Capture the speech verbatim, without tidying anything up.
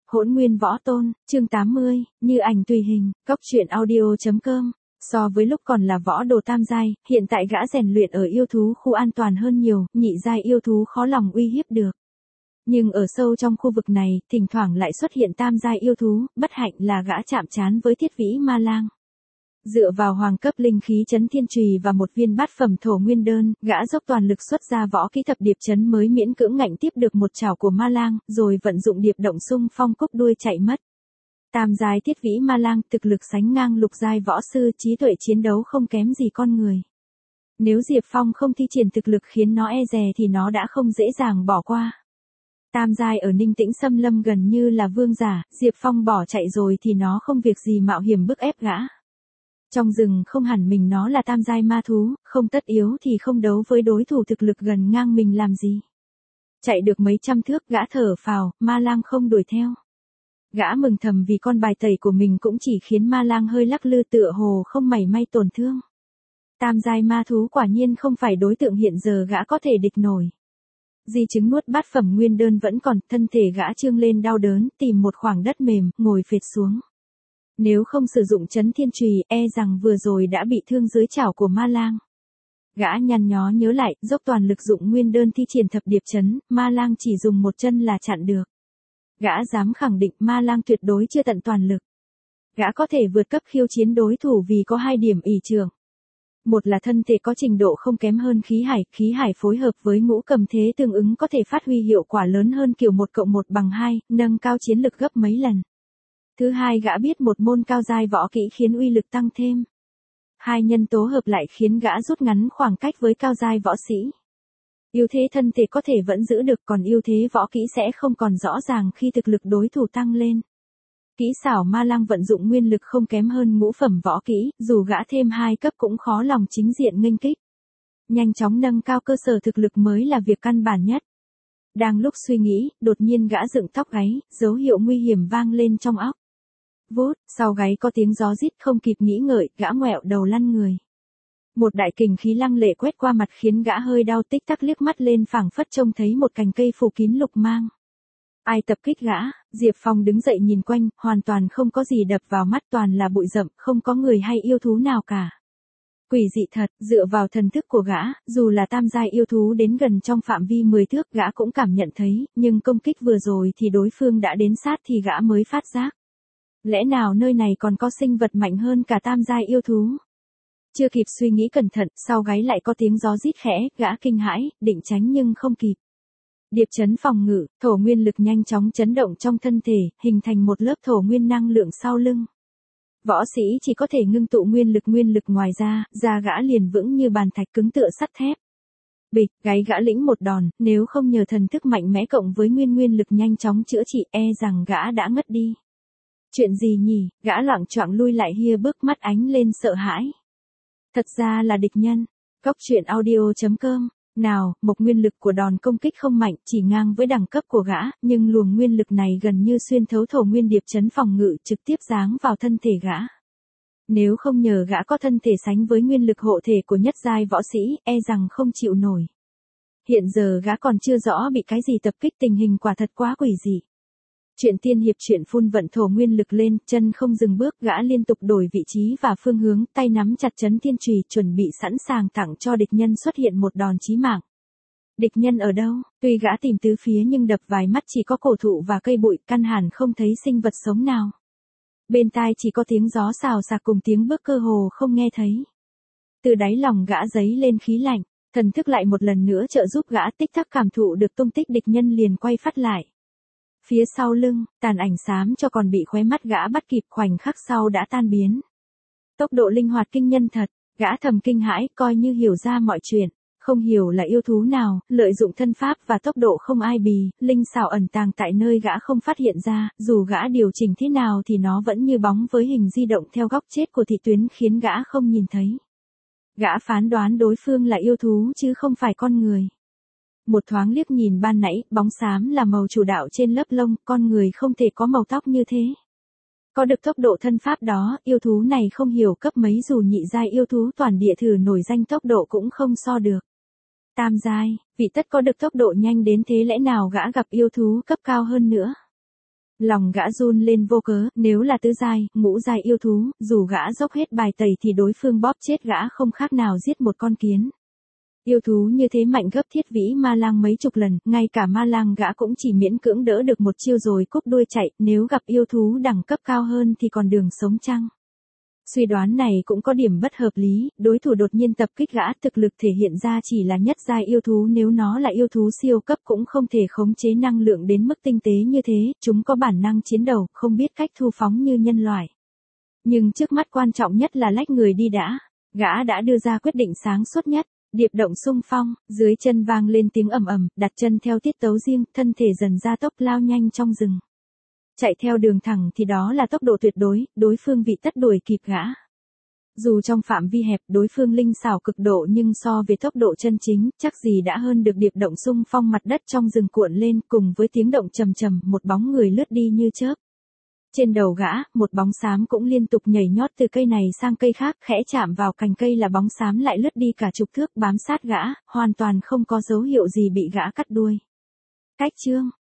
Hỗn Nguyên Võ Tôn, chương tám mươi, Như Ảnh Tùy Hình, Cốc Truyện Audio chấm com. So với lúc còn là võ đồ tam giai, hiện tại gã rèn luyện ở yêu thú khu an toàn hơn nhiều, nhị giai yêu thú khó lòng uy hiếp được. Nhưng ở sâu trong khu vực này, thỉnh thoảng lại xuất hiện tam giai yêu thú, bất hạnh là gã chạm trán với Thiết Vĩ Ma Lang. Dựa vào hoàng cấp linh khí chấn thiên chùy và một viên bát phẩm thổ nguyên đơn, gã dốc toàn lực xuất ra võ kỹ thập điệp chấn mới miễn cưỡng ngạnh tiếp được một chảo của Ma Lang, rồi vận dụng điệp động xung phong cúc đuôi chạy mất. Tam giai Thiết Vĩ Ma Lang thực lực sánh ngang lục giai võ sư, trí tuệ chiến đấu không kém gì con người. Nếu Diệp Phong không thi triển thực lực khiến nó e dè thì nó đã không dễ dàng bỏ qua. Tam giai ở Ninh Tĩnh Xâm Lâm gần như là vương giả, Diệp Phong bỏ chạy rồi thì nó không việc gì mạo hiểm bức ép gã. Trong rừng không hẳn mình nó là tam giai ma thú, không tất yếu thì không đấu với đối thủ thực lực gần ngang mình làm gì. Chạy được mấy trăm thước gã thở phào, Ma Lang không đuổi theo. Gã mừng thầm vì con bài tẩy của mình cũng chỉ khiến Ma Lang hơi lắc lư tựa hồ không mảy may tổn thương. Tam giai ma thú quả nhiên không phải đối tượng hiện giờ gã có thể địch nổi. Di chứng nuốt bát phẩm nguyên đơn vẫn còn, thân thể gã trương lên đau đớn, tìm một khoảng đất mềm, ngồi phệt xuống. Nếu không sử dụng chấn thiên chùy, e rằng vừa rồi đã bị thương dưới chảo của Ma Lang. Gã nhăn nhó nhớ lại, dốc toàn lực dụng nguyên đơn thi triển thập điệp chấn, Ma Lang chỉ dùng một chân là chặn được. Gã dám khẳng định Ma Lang tuyệt đối chưa tận toàn lực. Gã có thể vượt cấp khiêu chiến đối thủ vì có hai điểm ỷ trường. Một là thân thể có trình độ không kém hơn khí hải, khí hải phối hợp với ngũ cầm thế tương ứng có thể phát huy hiệu quả lớn hơn kiểu một cộng một bằng hai, nâng cao chiến lực gấp mấy lần. Thứ hai, gã biết một môn cao giai võ kỹ khiến uy lực tăng thêm. Hai nhân tố hợp lại khiến gã rút ngắn khoảng cách với cao giai võ sĩ. Ưu thế thân thể có thể vẫn giữ được, còn ưu thế võ kỹ sẽ không còn rõ ràng khi thực lực đối thủ tăng lên. Kỹ xảo Ma Lang vận dụng nguyên lực không kém hơn ngũ phẩm võ kỹ, dù gã thêm hai cấp cũng khó lòng chính diện nghênh kích. Nhanh chóng nâng cao cơ sở thực lực mới là việc căn bản nhất. Đang lúc suy nghĩ, đột nhiên gã dựng tóc gáy, dấu hiệu nguy hiểm vang lên trong óc. Vút, sau gáy có tiếng gió rít, không kịp nghĩ ngợi, gã ngoẹo đầu lăn người. Một đại kình khí lăng lệ quét qua mặt khiến gã hơi đau, tích tắc liếc mắt lên phảng phất trông thấy một cành cây phủ kín lục mang. Ai tập kích gã? Diệp Phong đứng dậy nhìn quanh, hoàn toàn không có gì đập vào mắt, toàn là bụi rậm, không có người hay yêu thú nào cả. Quỷ dị thật, dựa vào thần thức của gã, dù là tam giai yêu thú đến gần trong phạm vi mười thước gã cũng cảm nhận thấy, nhưng công kích vừa rồi thì đối phương đã đến sát thì gã mới phát giác. Lẽ nào nơi này còn có sinh vật mạnh hơn cả tam giai yêu thú? Chưa kịp suy nghĩ cẩn thận, sau gáy lại có tiếng gió rít khẽ, gã kinh hãi, định tránh nhưng không kịp. Điệp chấn phòng ngự, thổ nguyên lực nhanh chóng chấn động trong thân thể, hình thành một lớp thổ nguyên năng lượng sau lưng. Võ sĩ chỉ có thể ngưng tụ nguyên lực nguyên lực ngoài ra, da gã liền vững như bàn thạch cứng tựa sắt thép. Bịch, gáy gã lĩnh một đòn, nếu không nhờ thần thức mạnh mẽ cộng với nguyên nguyên lực nhanh chóng chữa trị, e rằng gã đã ngất đi. Chuyện gì nhỉ? Gã loạng choạng lui lại hia bước, mắt ánh lên sợ hãi. Thật ra là địch nhân. Cốc Truyện Audio chấm com. Nào, một nguyên lực của đòn công kích không mạnh, chỉ ngang với đẳng cấp của gã, nhưng luồng nguyên lực này gần như xuyên thấu thổ nguyên điệp chấn phòng ngự, trực tiếp giáng vào thân thể gã. Nếu không nhờ gã có thân thể sánh với nguyên lực hộ thể của nhất giai võ sĩ, e rằng không chịu nổi. Hiện giờ gã còn chưa rõ bị cái gì tập kích, tình hình quả thật quá quỷ dị. Chuyện tiên hiệp chuyện phun vận thổ nguyên lực lên, chân không dừng bước, gã liên tục đổi vị trí và phương hướng, tay nắm chặt chấn thiên chùy, chuẩn bị sẵn sàng tặng cho địch nhân xuất hiện một đòn chí mạng. Địch nhân ở đâu? Tuy gã tìm tứ phía nhưng đập vài mắt chỉ có cổ thụ và cây bụi, căn hẳn không thấy sinh vật sống nào. Bên tai chỉ có tiếng gió xào xạc cùng tiếng bước cơ hồ không nghe thấy. Từ đáy lòng gã dấy lên khí lạnh, thần thức lại một lần nữa trợ giúp gã tích tắc cảm thụ được tung tích địch nhân liền quay phát lại. Phía sau lưng, tàn ảnh xám cho còn bị khóe mắt gã bắt kịp, khoảnh khắc sau đã tan biến. Tốc độ linh hoạt kinh nhân thật, gã thầm kinh hãi, coi như hiểu ra mọi chuyện. Không hiểu là yêu thú nào, lợi dụng thân pháp và tốc độ không ai bì, linh xảo ẩn tàng tại nơi gã không phát hiện ra, dù gã điều chỉnh thế nào thì nó vẫn như bóng với hình di động theo góc chết của thị tuyến khiến gã không nhìn thấy. Gã phán đoán đối phương là yêu thú chứ không phải con người. Một thoáng liếc nhìn ban nãy, bóng xám là màu chủ đạo trên lớp lông, con người không thể có màu tóc như thế. Có được tốc độ thân pháp đó, yêu thú này không hiểu cấp mấy dù nhị giai yêu thú toàn địa thử nổi danh tốc độ cũng không so được. Tam giai, vị tất có được tốc độ nhanh đến thế lẽ nào gã gặp yêu thú cấp cao hơn nữa. Lòng gã run lên vô cớ, nếu là tứ giai, ngũ giai yêu thú, dù gã dốc hết bài tẩy thì đối phương bóp chết gã không khác nào giết một con kiến. Yêu thú như thế mạnh gấp thiết vĩ ma lang mấy chục lần, ngay cả ma lang gã cũng chỉ miễn cưỡng đỡ được một chiêu rồi cúp đuôi chạy, nếu gặp yêu thú đẳng cấp cao hơn thì còn đường sống chăng? Suy đoán này cũng có điểm bất hợp lý, đối thủ đột nhiên tập kích gã, thực lực thể hiện ra chỉ là nhất giai yêu thú, nếu nó là yêu thú siêu cấp cũng không thể khống chế năng lượng đến mức tinh tế như thế, chúng có bản năng chiến đấu, không biết cách thu phóng như nhân loại. Nhưng trước mắt quan trọng nhất là lách người đi đã, gã đã đưa ra quyết định sáng suốt nhất. Điệp động xung phong, dưới chân vang lên tiếng ầm ầm, đặt chân theo tiết tấu riêng, thân thể dần gia tốc lao nhanh trong rừng. Chạy theo đường thẳng thì đó là tốc độ tuyệt đối, đối phương vị tất đuổi kịp gã. Dù trong phạm vi hẹp, đối phương linh xảo cực độ nhưng so với tốc độ chân chính, chắc gì đã hơn được điệp động xung phong. Mặt đất trong rừng cuộn lên, cùng với tiếng động trầm trầm, một bóng người lướt đi như chớp. Trên đầu gã, một bóng xám cũng liên tục nhảy nhót từ cây này sang cây khác, khẽ chạm vào cành cây là bóng xám lại lướt đi cả chục thước bám sát gã, hoàn toàn không có dấu hiệu gì bị gã cắt đuôi. Cách chương